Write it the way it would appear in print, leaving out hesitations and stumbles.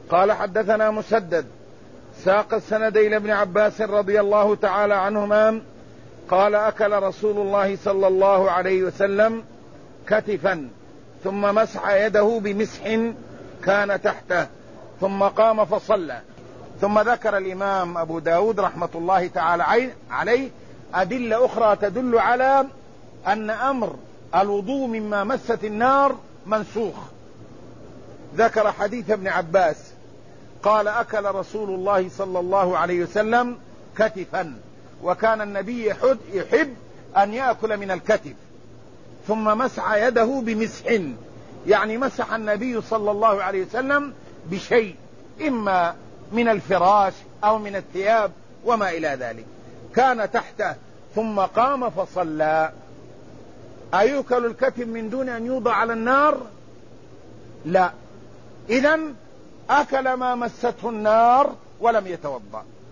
قال حدثنا مسدد ساق السند إلى ابن عباس رضي الله تعالى عنهما قال أكل رسول الله صلى الله عليه وسلم كتفا ثم مسح يده بمسح كان تحته ثم قام فصلى. ثم ذكر الإمام أبو داود رحمة الله تعالى عليه أدلة أخرى تدل على أن أمر الوضوء مما مست النار منسوخ. ذكر حديث ابن عباس قال أكل رسول الله صلى الله عليه وسلم كتفا، وكان النبي يحب أن يأكل من الكتف، ثم مسح يده بمسح، يعني مسح النبي صلى الله عليه وسلم بشيء إما من الفراش أو من الثياب وما إلى ذلك، كان تحته ثم قام فصلى. أيؤكل الكتف من دون أن يوضع على النار؟ لا. إذن أكل ما مسته النار ولم يتوضأ.